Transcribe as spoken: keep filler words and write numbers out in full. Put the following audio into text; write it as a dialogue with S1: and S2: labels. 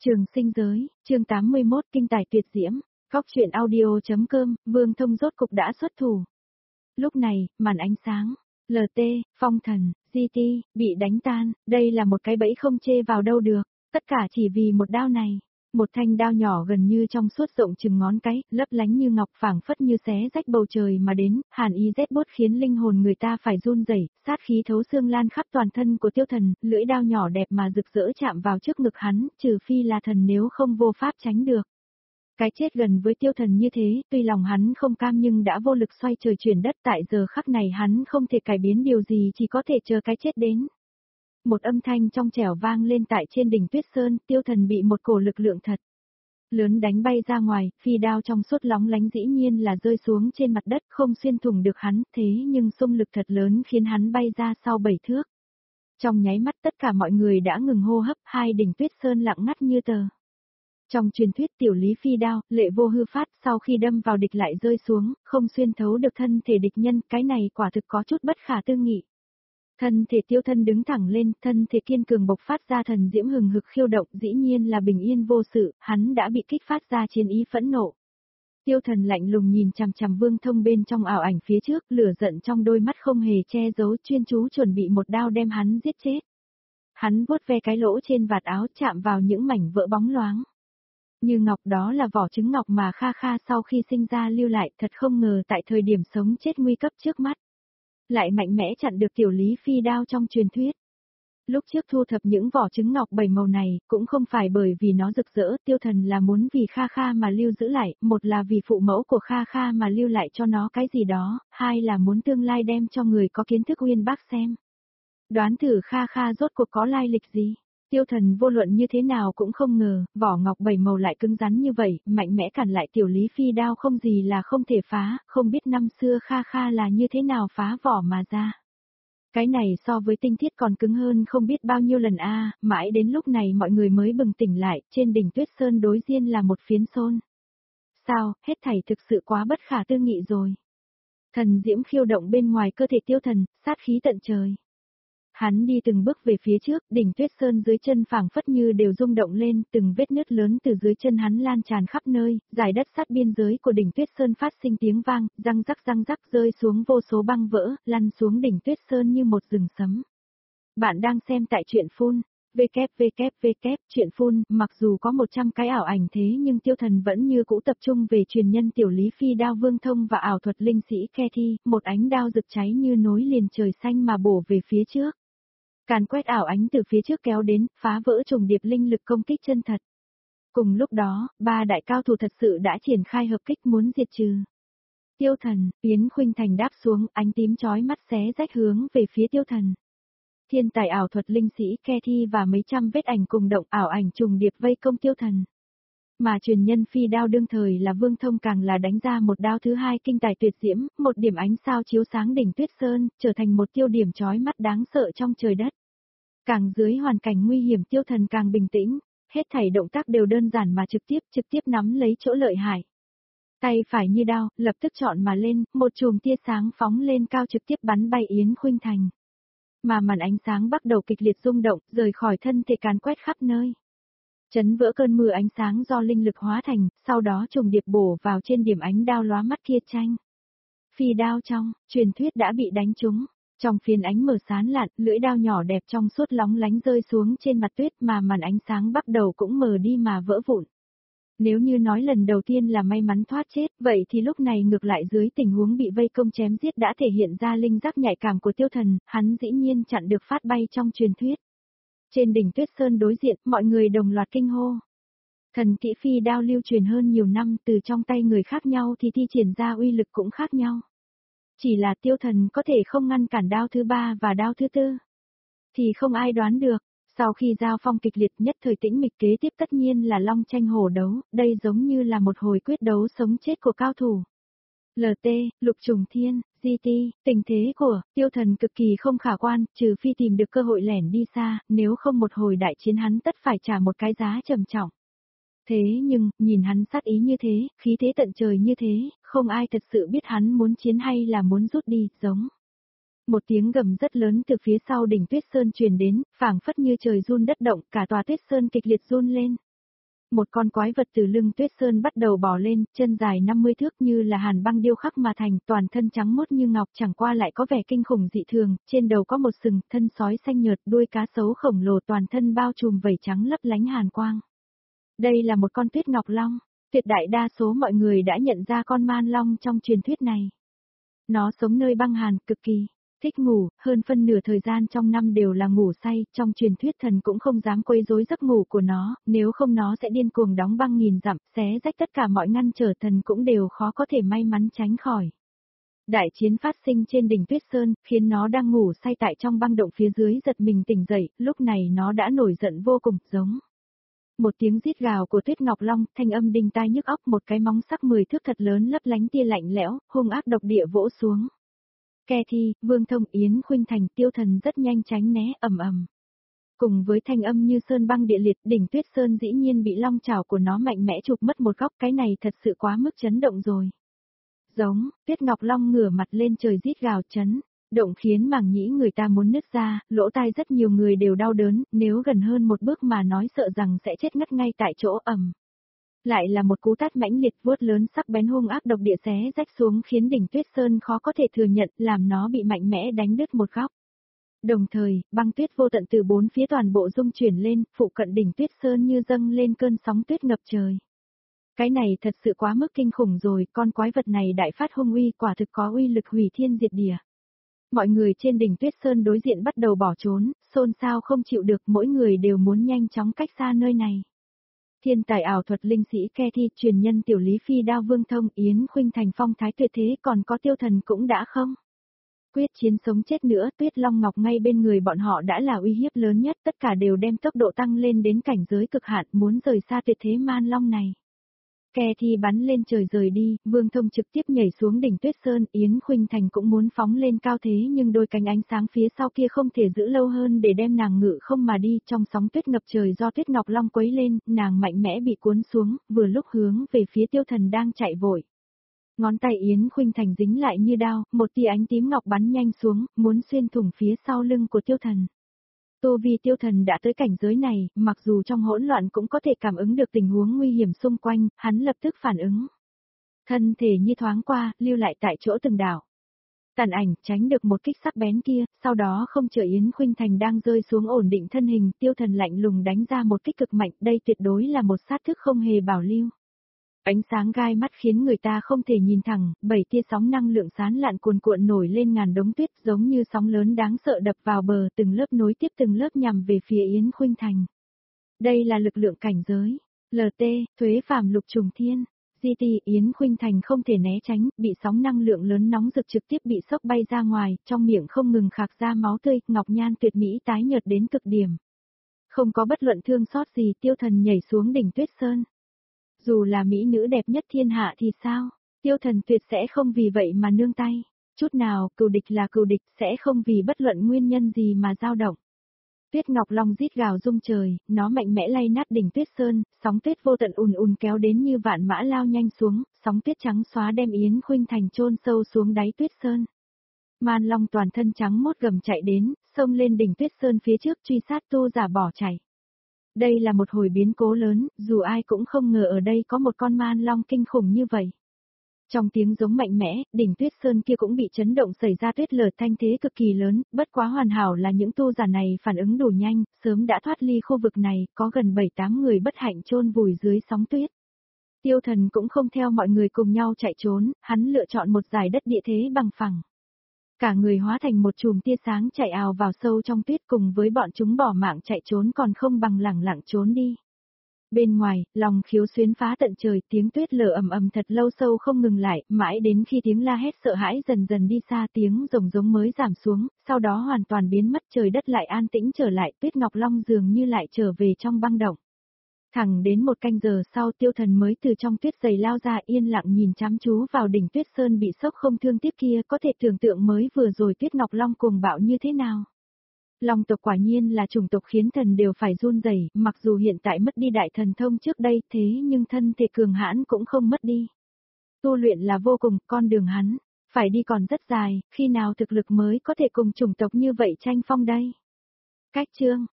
S1: Trường sinh giới, chương tám mươi mốt kinh tài tuyệt diễm, Cóc truyện audio.com, Vương Thông rốt cục đã xuất thủ. Lúc này, màn ánh sáng, lờ tê, phong thần, giê tê, bị đánh tan, đây là một cái bẫy không chê vào đâu được, tất cả chỉ vì một đao này. Một thanh đao nhỏ gần như trong suốt rộng chừng ngón cái, lấp lánh như ngọc phảng phất như xé rách bầu trời mà đến, hàn ý rét buốt khiến linh hồn người ta phải run rẩy, sát khí thấu xương lan khắp toàn thân của tiêu thần, lưỡi đao nhỏ đẹp mà rực rỡ chạm vào trước ngực hắn, trừ phi là thần nếu không vô pháp tránh được. Cái chết gần với tiêu thần như thế, tuy lòng hắn không cam nhưng đã vô lực xoay trời chuyển đất, tại giờ khắc này hắn không thể cải biến điều gì, chỉ có thể chờ cái chết đến. Một âm thanh trong trẻo vang lên tại trên đỉnh Tuyết Sơn, tiêu thần bị một cổ lực lượng thật lớn đánh bay ra ngoài, phi đao trong suốt lóng lánh dĩ nhiên là rơi xuống trên mặt đất, không xuyên thủng được hắn, thế nhưng xung lực thật lớn khiến hắn bay ra sau bảy thước. Trong nháy mắt tất cả mọi người đã ngừng hô hấp, hai đỉnh Tuyết Sơn lặng ngắt như tờ. Trong truyền thuyết tiểu lý phi đao, lệ vô hư phát, sau khi đâm vào địch lại rơi xuống, không xuyên thấu được thân thể địch nhân, cái này quả thực có chút bất khả tư nghị. Thân thể tiêu thân đứng thẳng lên, thân thể kiên cường bộc phát ra thần diễm hừng hực khiêu động, dĩ nhiên là bình yên vô sự, hắn đã bị kích phát ra chiến ý phẫn nộ. Tiêu thần lạnh lùng nhìn chằm chằm Vương Thông bên trong ảo ảnh phía trước, lửa giận trong đôi mắt không hề che giấu, chuyên chú chuẩn bị một đao đem hắn giết chết. Hắn vuốt ve cái lỗ trên vạt áo chạm vào những mảnh vỡ bóng loáng. Như ngọc, đó là vỏ trứng ngọc mà Kha Kha sau khi sinh ra lưu lại, thật không ngờ tại thời điểm sống chết nguy cấp trước mắt. Lại mạnh mẽ chặn được tiểu lý phi đao trong truyền thuyết. Lúc trước thu thập những vỏ trứng ngọc bảy màu này, cũng không phải bởi vì nó rực rỡ, tiêu thần là muốn vì Kha Kha mà lưu giữ lại, một là vì phụ mẫu của Kha Kha mà lưu lại cho nó cái gì đó, hai là muốn tương lai đem cho người có kiến thức uyên bác xem. Đoán thử Kha Kha rốt cuộc có lai lịch gì? Tiêu thần vô luận như thế nào cũng không ngờ, vỏ ngọc bảy màu lại cứng rắn như vậy, mạnh mẽ cản lại tiểu lý phi đao không gì là không thể phá, không biết năm xưa Kha Kha là như thế nào phá vỏ mà ra. Cái này so với tinh thiết còn cứng hơn không biết bao nhiêu lần a, mãi đến lúc này mọi người mới bừng tỉnh lại, trên đỉnh Tuyết Sơn đối diện là một phiến xôn. Sao, hết thảy thực sự quá bất khả tư nghị rồi. Thần diễm khiêu động bên ngoài cơ thể tiêu thần, sát khí tận trời. Hắn đi từng bước về phía trước, đỉnh Tuyết Sơn dưới chân phảng phất như đều rung động lên, từng vết nứt lớn từ dưới chân hắn lan tràn khắp nơi, dải đất sát biên giới của đỉnh Tuyết Sơn phát sinh tiếng vang, răng rắc răng rắc rơi xuống vô số băng vỡ, lăn xuống đỉnh Tuyết Sơn như một rừng sấm. Bạn đang xem tại truyện phun, www, truyện phun, mặc dù có một trăm cái ảo ảnh thế nhưng tiêu thần vẫn như cũ tập trung về truyền nhân tiểu lý phi đao Vương Thông và ảo thuật linh sĩ Kethy, một ánh đao rực cháy như nối liền trời xanh mà bổ về phía trước. Càn quét ảo ánh từ phía trước kéo đến, phá vỡ trùng điệp linh lực công kích chân thật. Cùng lúc đó, ba đại cao thủ thật sự đã triển khai hợp kích muốn diệt trừ. Tiêu thần, Yến Khuynh Thành đáp xuống, ánh tím chói mắt xé rách hướng về phía tiêu thần. Thiên tài ảo thuật linh sĩ Kethy và mấy trăm vết ảnh cùng động ảo ảnh trùng điệp vây công tiêu thần. Mà truyền nhân phi đao đương thời là Vương Thông càng là đánh ra một đao thứ hai kinh tài tuyệt diễm, một điểm ánh sao chiếu sáng đỉnh Tuyết Sơn, trở thành một tiêu điểm chói mắt đáng sợ trong trời đất. Càng dưới hoàn cảnh nguy hiểm tiêu thần càng bình tĩnh, hết thảy động tác đều đơn giản mà trực tiếp trực tiếp nắm lấy chỗ lợi hại. Tay phải như đao, lập tức chọn mà lên, một chùm tia sáng phóng lên cao trực tiếp bắn bay Yến Khuynh Thành. Mà màn ánh sáng bắt đầu kịch liệt rung động, rời khỏi thân thể càn quét khắp nơi. Chấn vỡ cơn mưa ánh sáng do linh lực hóa thành, sau đó trùng điệp bổ vào trên điểm ánh đao lóa mắt kia tranh. Phi đao trong, truyền thuyết đã bị đánh trúng. Trong phiến ánh mở sán lạn, lưỡi đao nhỏ đẹp trong suốt lóng lánh rơi xuống trên mặt tuyết mà màn ánh sáng bắt đầu cũng mờ đi mà vỡ vụn. Nếu như nói lần đầu tiên là may mắn thoát chết, vậy thì lúc này ngược lại dưới tình huống bị vây công chém giết đã thể hiện ra linh giác nhạy cảm của tiêu thần, hắn dĩ nhiên chặn được phát bay trong truyền thuyết. Trên đỉnh Tuyết Sơn đối diện, mọi người đồng loạt kinh hô. Thần kỹ phi đao lưu truyền hơn nhiều năm, từ trong tay người khác nhau thì thi triển ra uy lực cũng khác nhau. Chỉ là tiêu thần có thể không ngăn cản đao thứ ba và đao thứ tư. Thì không ai đoán được, sau khi giao phong kịch liệt nhất thời tĩnh mịch kế tiếp tất nhiên là long tranh hổ đấu, đây giống như là một hồi quyết đấu sống chết của cao thủ. lờ tê, Lục Trùng Thiên, giê tê, tình thế của tiêu thần cực kỳ không khả quan, trừ phi tìm được cơ hội lẻn đi xa, nếu không một hồi đại chiến hắn tất phải trả một cái giá trầm trọng. Thế nhưng, nhìn hắn sát ý như thế, khí thế tận trời như thế, không ai thật sự biết hắn muốn chiến hay là muốn rút đi, giống. Một tiếng gầm rất lớn từ phía sau đỉnh Tuyết Sơn truyền đến, phảng phất như trời run đất động, cả tòa Tuyết Sơn kịch liệt run lên. Một con quái vật từ lưng Tuyết Sơn bắt đầu bò lên, chân dài năm mươi thước như là hàn băng điêu khắc mà thành, toàn thân trắng muốt như ngọc chẳng qua lại có vẻ kinh khủng dị thường, trên đầu có một sừng, thân sói xanh nhợt, đuôi cá sấu khổng lồ toàn thân bao trùm vảy trắng lấp lánh hàn quang. Đây là một con tuyết ngọc long, tuyệt đại đa số mọi người đã nhận ra con man long trong truyền thuyết này. Nó sống nơi băng hàn, cực kỳ thích ngủ, hơn phân nửa thời gian trong năm đều là ngủ say, trong truyền thuyết thần cũng không dám quấy rối giấc ngủ của nó, nếu không nó sẽ điên cuồng đóng băng nghìn dặm, xé rách tất cả mọi ngăn trở, thần cũng đều khó có thể may mắn tránh khỏi. Đại chiến phát sinh trên đỉnh Tuyết Sơn, khiến nó đang ngủ say tại trong băng động phía dưới giật mình tỉnh dậy, lúc này nó đã nổi giận vô cùng, giống. Một tiếng rít gào của Tuyết Ngọc Long, thanh âm đinh tai nhức óc, một cái móng sắc mười thước thật lớn lấp lánh tia lạnh lẽo, hung ác độc địa vỗ xuống. Ke Thi, Vương Thông, Yến Khuynh Thành, Tiêu Thần rất nhanh tránh né, ầm ầm. Cùng với thanh âm như sơn băng địa liệt, đỉnh Tuyết Sơn dĩ nhiên bị long chảo của nó mạnh mẽ chụp mất một góc, cái này thật sự quá mức chấn động rồi. Giống, Tuyết Ngọc Long ngửa mặt lên trời rít gào chấn, động khiến màng nhĩ người ta muốn nứt ra, lỗ tai rất nhiều người đều đau đớn, nếu gần hơn một bước mà nói sợ rằng sẽ chết ngất ngay tại chỗ, ầm. Lại là một cú tát mãnh liệt, vuốt lớn sắc bén hung ác độc địa xé rách xuống khiến đỉnh Tuyết Sơn khó có thể thừa nhận, làm nó bị mạnh mẽ đánh đứt một góc. Đồng thời, băng tuyết vô tận từ bốn phía toàn bộ rung chuyển lên, phụ cận đỉnh Tuyết Sơn như dâng lên cơn sóng tuyết ngập trời. Cái này thật sự quá mức kinh khủng rồi, con quái vật này đại phát hung uy, quả thực có uy lực hủy thiên diệt địa. Mọi người trên đỉnh Tuyết Sơn đối diện bắt đầu bỏ trốn, xôn xao không chịu được, mỗi người đều muốn nhanh chóng cách xa nơi này. Thiên tài ảo thuật linh sĩ Ke Thi, truyền nhân tiểu lý phi đao Vương Thông, Yến Khuynh Thành phong thái tuyệt thế, còn có Tiêu Thần cũng đã không. Quyết chiến sống chết nữa, Tuyết Long Ngọc ngay bên người bọn họ đã là uy hiếp lớn nhất, tất cả đều đem tốc độ tăng lên đến cảnh giới cực hạn, muốn rời xa tuyệt thế man long này. Ke Thi bắn lên trời rời đi, Vương Thông trực tiếp nhảy xuống đỉnh Tuyết Sơn, Yến Khuynh Thành cũng muốn phóng lên cao thế nhưng đôi cánh ánh sáng phía sau kia không thể giữ lâu hơn để đem nàng ngự không mà đi, trong sóng tuyết ngập trời do Tuyết Ngọc Long quấy lên, nàng mạnh mẽ bị cuốn xuống, vừa lúc hướng về phía Tiêu Thần đang chạy vội. Ngón tay Yến Khuynh Thành dính lại như đao, một tia ánh tím ngọc bắn nhanh xuống, muốn xuyên thủng phía sau lưng của Tiêu Thần. Tu vi Tiêu Thần đã tới cảnh giới này, mặc dù trong hỗn loạn cũng có thể cảm ứng được tình huống nguy hiểm xung quanh, hắn lập tức phản ứng. Thân thể như thoáng qua, lưu lại tại chỗ từng đảo. Tàn ảnh tránh được một kích sắc bén kia, sau đó không chờ Yến Khuynh Thành đang rơi xuống ổn định thân hình, Tiêu Thần lạnh lùng đánh ra một kích cực mạnh, đây tuyệt đối là một sát thức không hề bảo lưu. Ánh sáng gai mắt khiến người ta không thể nhìn thẳng, bảy tia sóng năng lượng sán lạn cuồn cuộn nổi lên ngàn đống tuyết giống như sóng lớn đáng sợ đập vào bờ, từng lớp nối tiếp từng lớp nhằm về phía Yến Khuynh Thành. Đây là lực lượng cảnh giới. lờ tê, thuế phàm lục trùng thiên. giê tê, Yến Khuynh Thành không thể né tránh, bị sóng năng lượng lớn nóng rực trực tiếp bị sốc bay ra ngoài, trong miệng không ngừng khạc ra máu tươi, ngọc nhan tuyệt mỹ tái nhợt đến cực điểm. Không có bất luận thương xót gì, Tiêu Thần nhảy xuống đỉnh Tuyết Sơn. Dù là mỹ nữ đẹp nhất thiên hạ thì sao, Tiêu Thần tuyệt sẽ không vì vậy mà nương tay. Chút nào, cừu địch là cừu địch, sẽ không vì bất luận nguyên nhân gì mà dao động. Tuyết Ngọc Long rít gào rung trời, nó mạnh mẽ lay nát đỉnh Tuyết Sơn, sóng tuyết vô tận ùn ùn kéo đến như vạn mã lao nhanh xuống, sóng tuyết trắng xóa đem Yến Khuynh Thành chôn sâu xuống đáy Tuyết Sơn. Man Long toàn thân trắng mốt gầm chạy đến, xông lên đỉnh Tuyết Sơn phía trước truy sát tu giả bỏ chạy. Đây là một hồi biến cố lớn, dù ai cũng không ngờ ở đây có một con man long kinh khủng như vậy. Trong tiếng giống mạnh mẽ, đỉnh Tuyết Sơn kia cũng bị chấn động xảy ra tuyết lở thanh thế cực kỳ lớn, bất quá hoàn hảo là những tu giả này phản ứng đủ nhanh, sớm đã thoát ly khu vực này, có gần bảy tám người bất hạnh chôn vùi dưới sóng tuyết. Tiêu Thần cũng không theo mọi người cùng nhau chạy trốn, hắn lựa chọn một dải đất địa thế bằng phẳng. Cả người hóa thành một chùm tia sáng chạy ào vào sâu trong tuyết cùng với bọn chúng bỏ mạng chạy trốn còn không bằng lẳng lặng trốn đi. Bên ngoài, lòng khiếu xuyến phá tận trời, tiếng tuyết lở ầm ầm thật lâu sâu không ngừng lại, mãi đến khi tiếng la hét sợ hãi dần dần đi xa, tiếng rồng giống mới giảm xuống, sau đó hoàn toàn biến mất, trời đất lại an tĩnh trở lại, Tuyết Ngọc Long dường như lại trở về trong băng động. Thẳng đến một canh giờ sau, Tiêu Thần mới từ trong tuyết dày lao ra, yên lặng nhìn chăm chú vào đỉnh Tuyết Sơn bị sốc không thương tiếc kia, có thể tưởng tượng mới vừa rồi Tuyết Ngọc Long cuồng bạo như thế nào. Long tộc quả nhiên là chủng tộc khiến thần đều phải run rẩy, mặc dù hiện tại mất đi đại thần thông trước đây, thế nhưng thân thể cường hãn cũng không mất đi. Tu luyện là vô cùng, con đường hắn phải đi còn rất dài, khi nào thực lực mới có thể cùng chủng tộc như vậy tranh phong đây. Cách chương